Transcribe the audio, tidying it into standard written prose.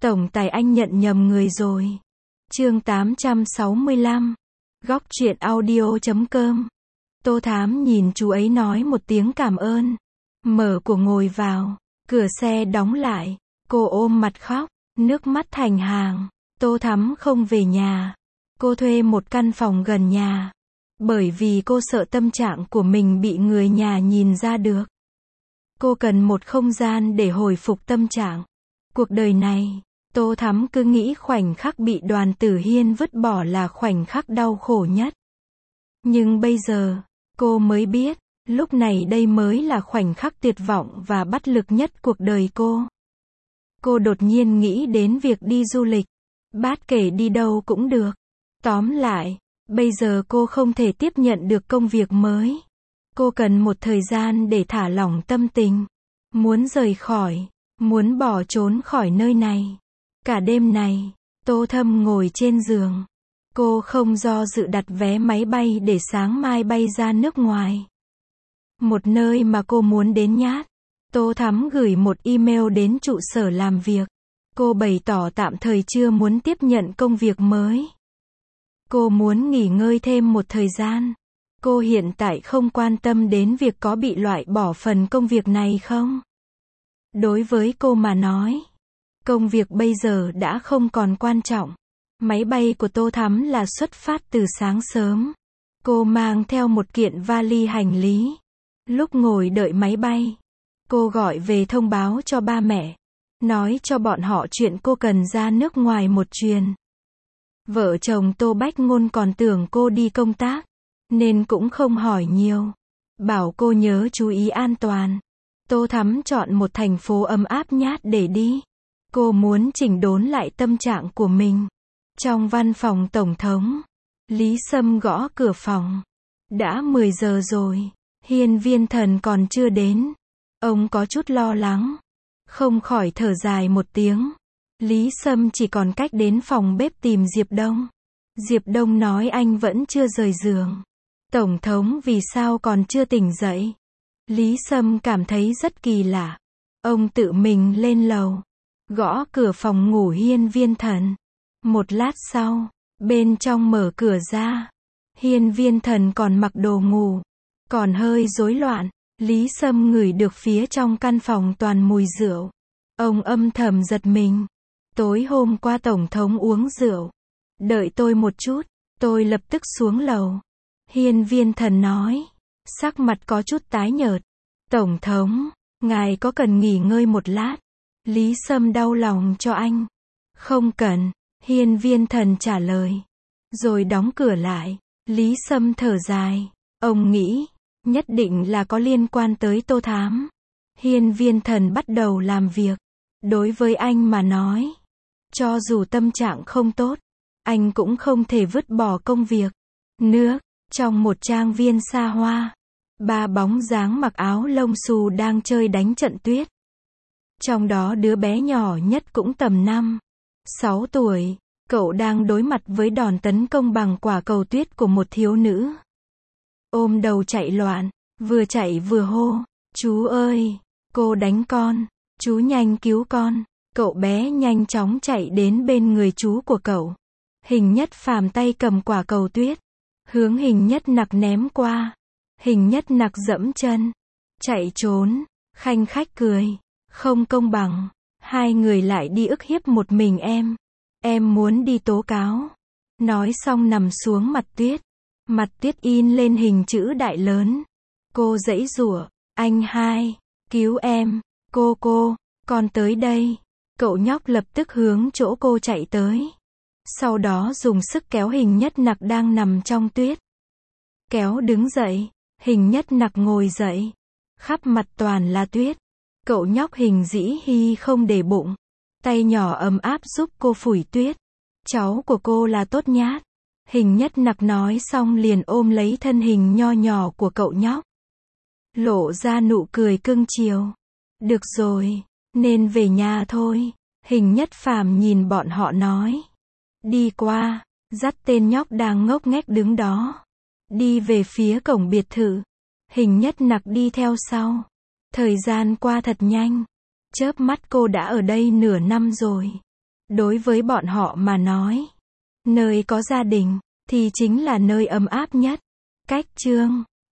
Tổng tài anh nhận nhầm người rồi. Chương 865. Góc truyện audio.com. Tô Thám nhìn chú ấy nói một tiếng cảm ơn. Mở cửa ngồi vào. Cửa xe đóng lại. Cô ôm mặt khóc, nước mắt thành hàng. Tô Thắm không về nhà. Cô thuê một căn phòng gần nhà. Bởi vì cô sợ tâm trạng của mình bị người nhà nhìn ra được. Cô cần một không gian để hồi phục tâm trạng. Cuộc đời này, Tô Thắm cứ nghĩ khoảnh khắc bị Đoàn Tử Hiên vứt bỏ là khoảnh khắc đau khổ nhất. Nhưng bây giờ, cô mới biết, lúc này đây mới là khoảnh khắc tuyệt vọng và bất lực nhất cuộc đời cô. Cô đột nhiên nghĩ đến việc đi du lịch. Bất kể đi đâu cũng được. Tóm lại, bây giờ cô không thể tiếp nhận được công việc mới. Cô cần một thời gian để thả lỏng tâm tình. Muốn rời khỏi, muốn bỏ trốn khỏi nơi này. Cả đêm này, Tô Thâm ngồi trên giường. Cô không do dự đặt vé máy bay để sáng mai bay ra nước ngoài. Một nơi mà cô muốn đến nhát. Tô Thắm gửi một email đến trụ sở làm việc. Cô bày tỏ tạm thời chưa muốn tiếp nhận công việc mới. Cô muốn nghỉ ngơi thêm một thời gian. Cô hiện tại không quan tâm đến việc có bị loại bỏ phần công việc này không. Đối với cô mà nói, công việc bây giờ đã không còn quan trọng. Máy bay của Tô Thắm là xuất phát từ sáng sớm. Cô mang theo một kiện vali hành lý. Lúc ngồi đợi máy bay, cô gọi về thông báo cho ba mẹ. Nói cho bọn họ chuyện cô cần ra nước ngoài một chuyến. Vợ chồng Tô Bách Ngôn còn tưởng cô đi công tác, nên cũng không hỏi nhiều. Bảo cô nhớ chú ý an toàn. Tô Thắm chọn một thành phố ấm áp nhát để đi. Cô muốn chỉnh đốn lại tâm trạng của mình. Trong văn phòng Tổng thống, Lý Sâm gõ cửa phòng. Đã 10 giờ rồi, Hiên Viên Thần còn chưa đến. Ông có chút lo lắng. Không khỏi thở dài một tiếng. Lý Sâm chỉ còn cách đến phòng bếp tìm Diệp Đông. Diệp Đông nói anh vẫn chưa rời giường. Tổng thống vì sao còn chưa tỉnh dậy? Lý Sâm cảm thấy rất kỳ lạ. Ông tự mình lên lầu, gõ cửa phòng ngủ Hiên Viên Thần. Một lát sau, bên trong mở cửa ra. Hiên Viên Thần còn mặc đồ ngủ, còn hơi rối loạn. Lý Sâm ngửi được phía trong căn phòng toàn mùi rượu. Ông âm thầm giật mình. Tối hôm qua Tổng thống uống rượu. Đợi tôi một chút, tôi lập tức xuống lầu. Hiên Viên Thần nói, sắc mặt có chút tái nhợt. Tổng thống, ngài có cần nghỉ ngơi một lát? Lý Sâm đau lòng cho anh. Không cần, Hiên Viên Thần trả lời. Rồi đóng cửa lại. Lý Sâm thở dài. Ông nghĩ, nhất định là có liên quan tới Tô Thám. Hiên Viên Thần bắt đầu làm việc. Đối với anh mà nói, cho dù tâm trạng không tốt, anh cũng không thể vứt bỏ công việc. Nước, trong một trang viên xa hoa, ba bóng dáng mặc áo lông xù đang chơi đánh trận tuyết. Trong đó đứa bé nhỏ nhất cũng tầm 5-6 tuổi, cậu đang đối mặt với đòn tấn công bằng quả cầu tuyết của một thiếu nữ. Ôm đầu chạy loạn, vừa chạy vừa hô, chú ơi, cô đánh con, chú nhanh cứu con. Cậu bé nhanh chóng chạy đến bên người chú của cậu. Hình Nhất Phàm tay cầm quả cầu tuyết, hướng Hình Nhất Nặc ném qua. Hình Nhất Nặc dẫm chân, chạy trốn. Khanh khách cười, không công bằng, hai người lại đi ức hiếp một mình em muốn đi tố cáo. Nói xong nằm xuống mặt tuyết. Mặt tuyết in lên hình chữ đại lớn. Cô giãy giụa, anh hai, cứu em, cô, con tới đây. Cậu nhóc lập tức hướng chỗ cô chạy tới. Sau đó dùng sức kéo Hình Nhất Nặc đang nằm trong tuyết. Kéo đứng dậy, Hình Nhất Nặc ngồi dậy. Khắp mặt toàn là tuyết. Cậu nhóc Hình dĩ hi không để bụng. Tay nhỏ ấm áp giúp cô phủi tuyết. Cháu của cô là tốt nhát. Hình Nhất Nặc nói xong liền ôm lấy thân hình nho nhỏ của cậu nhóc. Lộ ra nụ cười cưng chiều. Được rồi, nên về nhà thôi. Hình Nhất Phàm nhìn bọn họ nói. Đi qua, dắt tên nhóc đang ngốc nghếch đứng đó. Đi về phía cổng biệt thự. Hình Nhất Nặc đi theo sau. Thời gian qua thật nhanh. Chớp mắt cô đã ở đây nửa năm rồi. Đối với bọn họ mà nói, nơi có gia đình, thì chính là nơi ấm áp nhất. Cách chương